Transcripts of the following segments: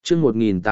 chương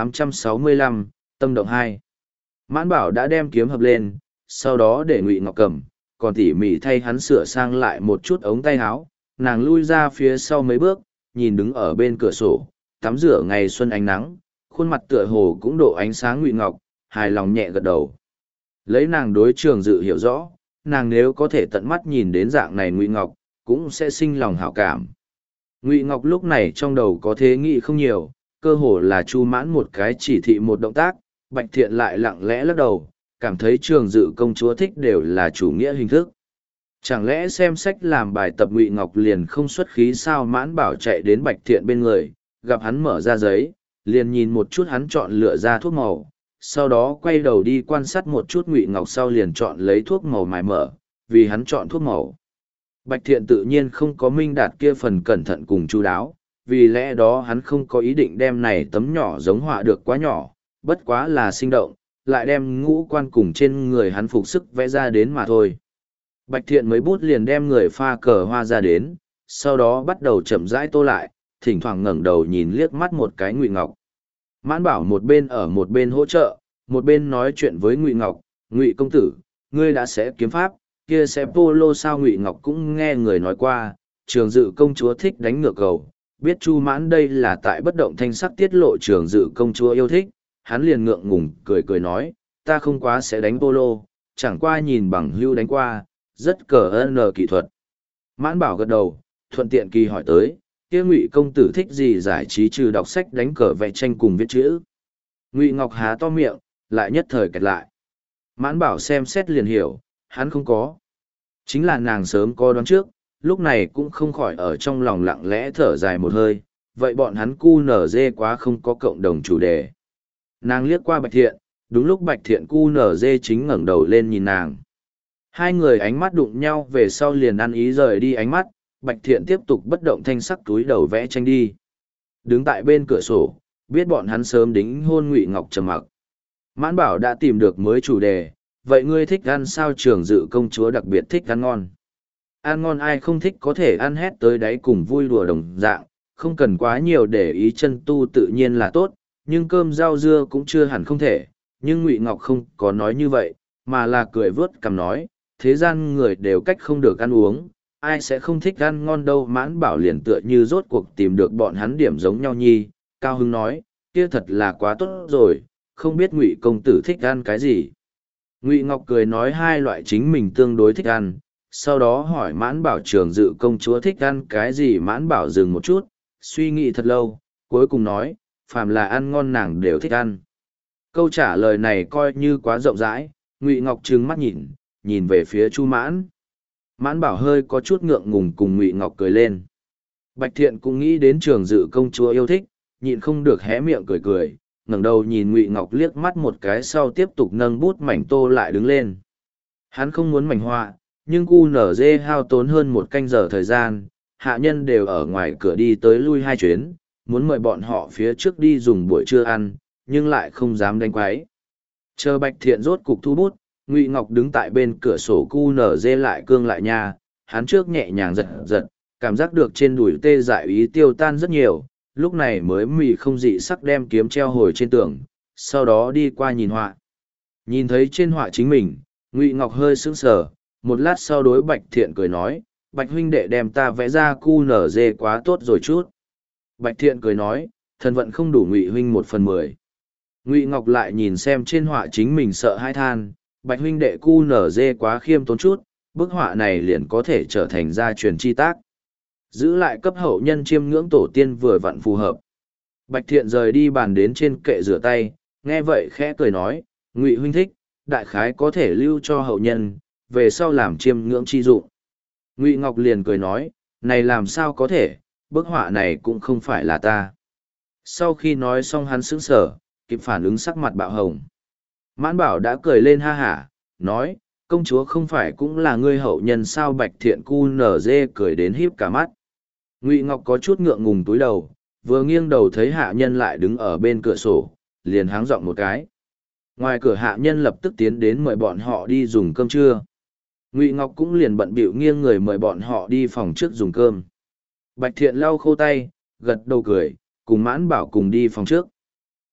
1865, tâm động 2. Mãn Bảo đã đem kiếm hợp lên, sau đó để Ngụy Ngọc cầm, còn tỉ mỉ thay hắn sửa sang lại một chút ống tay áo. Nàng lui ra phía sau mấy bước, nhìn đứng ở bên cửa sổ, tắm rửa ngày xuân ánh nắng, khuôn mặt tựa hồ cũng độ ánh sáng Ngụy Ngọc, hài lòng nhẹ gật đầu. Lấy nàng đối Trường Dự hiểu rõ, nàng nếu có thể tận mắt nhìn đến dạng này Ngụy Ngọc, cũng sẽ sinh lòng hảo cảm. Ngụy Ngọc lúc này trong đầu có thế nghĩ không nhiều, cơ hồ là Chu Mãn một cái chỉ thị một động tác, Bạch Thiện lại lặng lẽ lắc đầu, cảm thấy Trường Dự công chúa thích đều là chủ nghĩa hình thức. Chẳng lẽ xem sách làm bài tập Ngụy Ngọc liền không xuất khí sao? Mãn Bảo chạy đến Bạch Thiện bên người, gặp hắn mở ra giấy, liền nhìn một chút hắn chọn lựa ra thuốc màu, sau đó quay đầu đi quan sát một chút Ngụy Ngọc sau liền chọn lấy thuốc màu mài mở, vì hắn chọn thuốc màu. Bạch Thiện tự nhiên không có Minh Đạt kia phần cẩn thận cùng chu đáo, vì lẽ đó hắn không có ý định đem này tấm nhỏ giống họa được quá nhỏ, bất quá là sinh động, lại đem ngũ quan cùng trên người hắn phục sức vẽ ra đến mà thôi. Bạch Thiện mấy bút liền đem người pha cờ hoa ra đến, sau đó bắt đầu chậm rãi tô lại, thỉnh thoảng ngẩng đầu nhìn liếc mắt một cái Ngụy Ngọc. Mãn Bảo một bên ở một bên hỗ trợ, một bên nói chuyện với Ngụy Ngọc, "Ngụy công tử, ngươi đã sẽ kiếm pháp, kia sẽ polo sao?" Ngụy Ngọc cũng nghe người nói qua, Trường Dự công chúa thích đánh ngược cầu, biết Chu Mãn đây là tại bất động thanh sắc tiết lộ Trường Dự công chúa yêu thích, hắn liền ngượng ngùng cười cười nói, "Ta không quá sẽ đánh polo, chẳng qua nhìn bằng hưu đánh qua, rất cờ n kỹ thuật." Mãn Bảo gật đầu, thuận tiện kỳ hỏi tới, "Kia Ngụy công tử thích gì giải trí trừ đọc sách đánh cờ vẽ tranh cùng viết chữ?" Ngụy Ngọc há to miệng, lại nhất thời kẹt lại. Mãn Bảo xem xét liền hiểu, hắn không có. Chính là nàng sớm có đoán trước, lúc này cũng không khỏi ở trong lòng lặng lẽ thở dài một hơi, vậy bọn hắn cu nở dê quá không có cộng đồng chủ đề. Nàng liếc qua Bạch Thiện, đúng lúc Bạch Thiện cu nở dê chính ngẩng đầu lên nhìn nàng. Hai người ánh mắt đụng nhau về sau liền ăn ý rời đi ánh mắt, Bạch Thiện tiếp tục bất động thanh sắc túi đầu vẽ tranh đi. Đứng tại bên cửa sổ, biết bọn hắn sớm đính hôn, Ngụy Ngọc trầm mặc. Mãn Bảo đã tìm được mới chủ đề, "Vậy ngươi thích ăn sao?" Trường Dự công chúa đặc biệt thích ăn ngon. Ăn ngon ai không thích, có thể ăn hết tới đáy cùng vui đùa đồng dạng, không cần quá nhiều để ý, chân tu tự nhiên là tốt, nhưng cơm rau dưa cũng chưa hẳn không thể. Nhưng Ngụy Ngọc không có nói như vậy, mà là cười vớt cằm nói, "Thế gian người đều cách không được ăn uống, ai sẽ không thích ăn ngon đâu." Mãn Bảo liền tựa như rốt cuộc tìm được bọn hắn điểm giống nhau nhi, cao hứng nói, "Kia thật là quá tốt rồi, không biết Ngụy công tử thích ăn cái gì?" Ngụy Ngọc cười nói hai loại chính mình tương đối thích ăn, sau đó hỏi Mãn Bảo Trường Dự công chúa thích ăn cái gì. Mãn Bảo dừng một chút, suy nghĩ thật lâu, cuối cùng nói, phàm là ăn ngon nàng đều thích ăn. Câu trả lời này coi như quá rộng rãi, Ngụy Ngọc trừng mắt nhìn về phía Chu Mãn. Mãn Bảo hơi có chút ngượng ngùng cùng Ngụy Ngọc cười lên. Bạch Thiện cũng nghĩ đến Trường Dự công chúa yêu thích, nhịn không được hé miệng cười cười, ngẩng đầu nhìn Ngụy Ngọc liếc mắt một cái sau tiếp tục nâng bút mảnh tô lại đứng lên. Hắn không muốn mảnh họa, nhưng QNZ hao tốn hơn một canh giờ thời gian, hạ nhân đều ở ngoài cửa đi tới lui hai chuyến, muốn mời bọn họ phía trước đi dùng buổi trưa ăn, nhưng lại không dám đánh quái. Chờ Bạch Thiện rốt cục thu bút, Ngụy Ngọc đứng tại bên cửa sổ QNZ lại cương lại nha, hắn trước nhẹ nhàng giật giật, cảm giác được trên đùi tê dại ý tiêu tan rất nhiều, lúc này mới mì không dị sắc đem kiếm treo hồi trên tường, sau đó đi qua nhìn họa. Nhìn thấy trên họa chính mình, Ngụy Ngọc hơi sững sờ, một lát sau đối Bạch Thiện cười nói, "Bạch huynh đệ đem ta vẽ ra QNZ quá tốt rồi chút." Bạch Thiện cười nói, "Thần vận không đủ Ngụy huynh 1/10. Ngụy Ngọc lại nhìn xem trên họa chính mình sợ hãi than, "Bạch huynh đệ QNZ quá khiêm tốn chút, bức họa này liền có thể trở thành gia truyền chi tác. Giữ lại cấp hậu nhân chiêm ngưỡng tổ tiên vừa vặn phù hợp." Bạch Thiện rời đi bàn đến trên kệ rửa tay, nghe vậy khẽ cười nói, "Ngụy huynh thích, đại khái có thể lưu cho hậu nhân, về sau làm chiêm ngưỡng chi dụng." Ngụy Ngọc liền cười nói, "Này làm sao có thể, bức họa này cũng không phải là ta." Sau khi nói xong hắn sững sờ, kịp phản ứng sắc mặt bạo hồng. Mãn Bảo đã cười lên ha hả, nói, "Công chúa không phải cũng là ngươi hậu nhân sao?" Bạch Thiện QNZ cười đến híp cả mắt. Ngụy Ngọc có chút ngượng ngùng túi đầu, vừa nghiêng đầu thấy hạ nhân lại đứng ở bên cửa sổ, liền háng giọng một cái. Ngoài cửa hạ nhân lập tức tiến đến mời bọn họ đi dùng cơm trưa. Ngụy Ngọc cũng liền bận bịu nghiêng người mời bọn họ đi phòng trước dùng cơm. Bạch Thiện lau khô tay, gật đầu cười, cùng Mãn Bảo cùng đi phòng trước.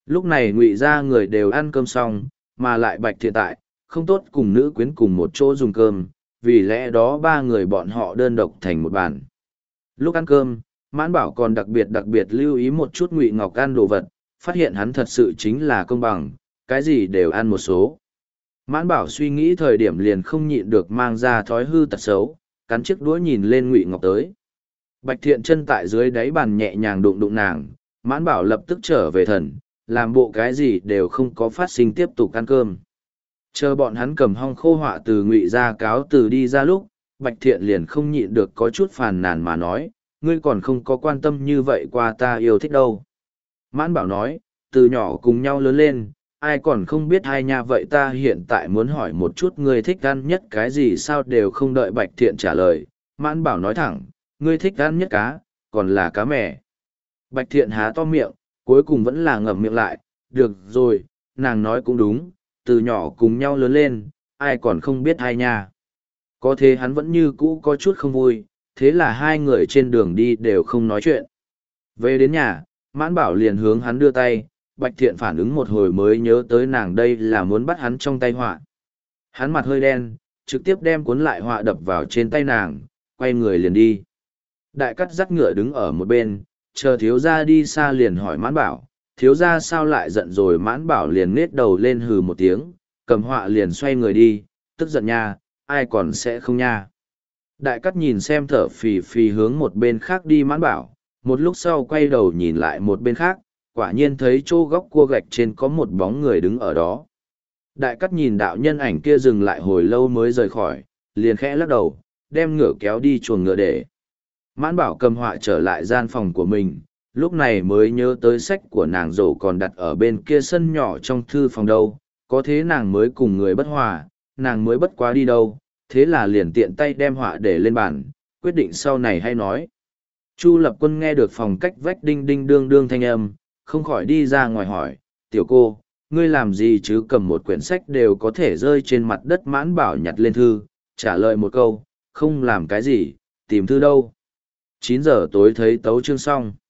Lúc này Ngụy ra người đều ăn cơm xong, mà lại Bạch Thiện tại, không tốt cùng nữ quyến cùng một chỗ dùng cơm, vì lẽ đó ba người bọn họ đơn độc thành một bàn. Lúc ăn cơm, Mãn Bảo còn đặc biệt lưu ý một chút Ngụy Ngọc ăn đồ vật, phát hiện hắn thật sự chính là công bằng, cái gì đều ăn một số. Mãn Bảo suy nghĩ thời điểm liền không nhịn được mang ra thói hư tật xấu, cắn chiếc đũa nhìn lên Ngụy Ngọc tới. Bạch Thiện chân tại dưới đáy bàn nhẹ nhàng đụng đụng nàng, Mãn Bảo lập tức trở về thần, làm bộ cái gì đều không có phát sinh tiếp tục ăn cơm. Chờ bọn hắn cầm hong khô họa từ Ngụy ra cáo từ đi ra lúc, Bạch Thiện liền không nhịn được có chút phàn nàn mà nói, ngươi còn không có quan tâm như vậy qua ta yêu thích đâu. Mãn Bảo nói, từ nhỏ cùng nhau lớn lên, ai còn không biết hai nha vậy ta hiện tại muốn hỏi một chút ngươi thích ăn nhất cái gì sao đều không đợi Bạch Thiện trả lời. Mãn Bảo nói thẳng, ngươi thích ăn nhất cá, còn là cá mè. Bạch Thiện há to miệng, cuối cùng vẫn là ngậm miệng lại, được rồi, nàng nói cũng đúng, từ nhỏ cùng nhau lớn lên, ai còn không biết hai nha. Có thế hắn vẫn như cũ có chút không vui, thế là hai người trên đường đi đều không nói chuyện. Về đến nhà, Mãn Bảo liền hướng hắn đưa tay, Bạch Thiện phản ứng một hồi mới nhớ tới nàng đây là muốn bắt hắn trong tay họa. Hắn mặt hơi đen, trực tiếp đem cuốn lại họa đập vào trên tay nàng, quay người liền đi. Đại cắt dắt ngựa đứng ở một bên, chờ thiếu gia đi xa liền hỏi Mãn Bảo, thiếu gia sao lại giận rồi. Mãn Bảo liền nết đầu lên hừ một tiếng, cầm họa liền xoay người đi, tức giận nha, ai còn sẽ không nha. Đại cắt nhìn xem thở phì phì hướng một bên khác đi Mãn Bảo, một lúc sau quay đầu nhìn lại một bên khác, quả nhiên thấy chỗ góc cua gạch trên có một bóng người đứng ở đó. Đại cắt nhìn đạo nhân ảnh kia dừng lại hồi lâu mới rời khỏi, liền khẽ lắc đầu, đem ngựa kéo đi chuồng ngựa để. Mãn Bảo cầm họa trở lại gian phòng của mình, lúc này mới nhớ tới sách của nàng rổ còn đặt ở bên kia sân nhỏ trong thư phòng đâu, có thế nàng mới cùng người bất hòa, nàng mới bất quá đi đâu, thế là liền tiện tay đem họa để lên bàn, quyết định sau này hay nói. Chu Lập Quân nghe được phòng cách vách đinh đinh đương đương thanh âm, không khỏi đi ra ngoài hỏi, tiểu cô, ngươi làm gì chứ cầm một quyển sách đều có thể rơi trên mặt đất. Mãn Bảo nhặt lên thư, trả lời một câu, không làm cái gì, tìm thư đâu. 9 giờ tối thấy tấu chương xong.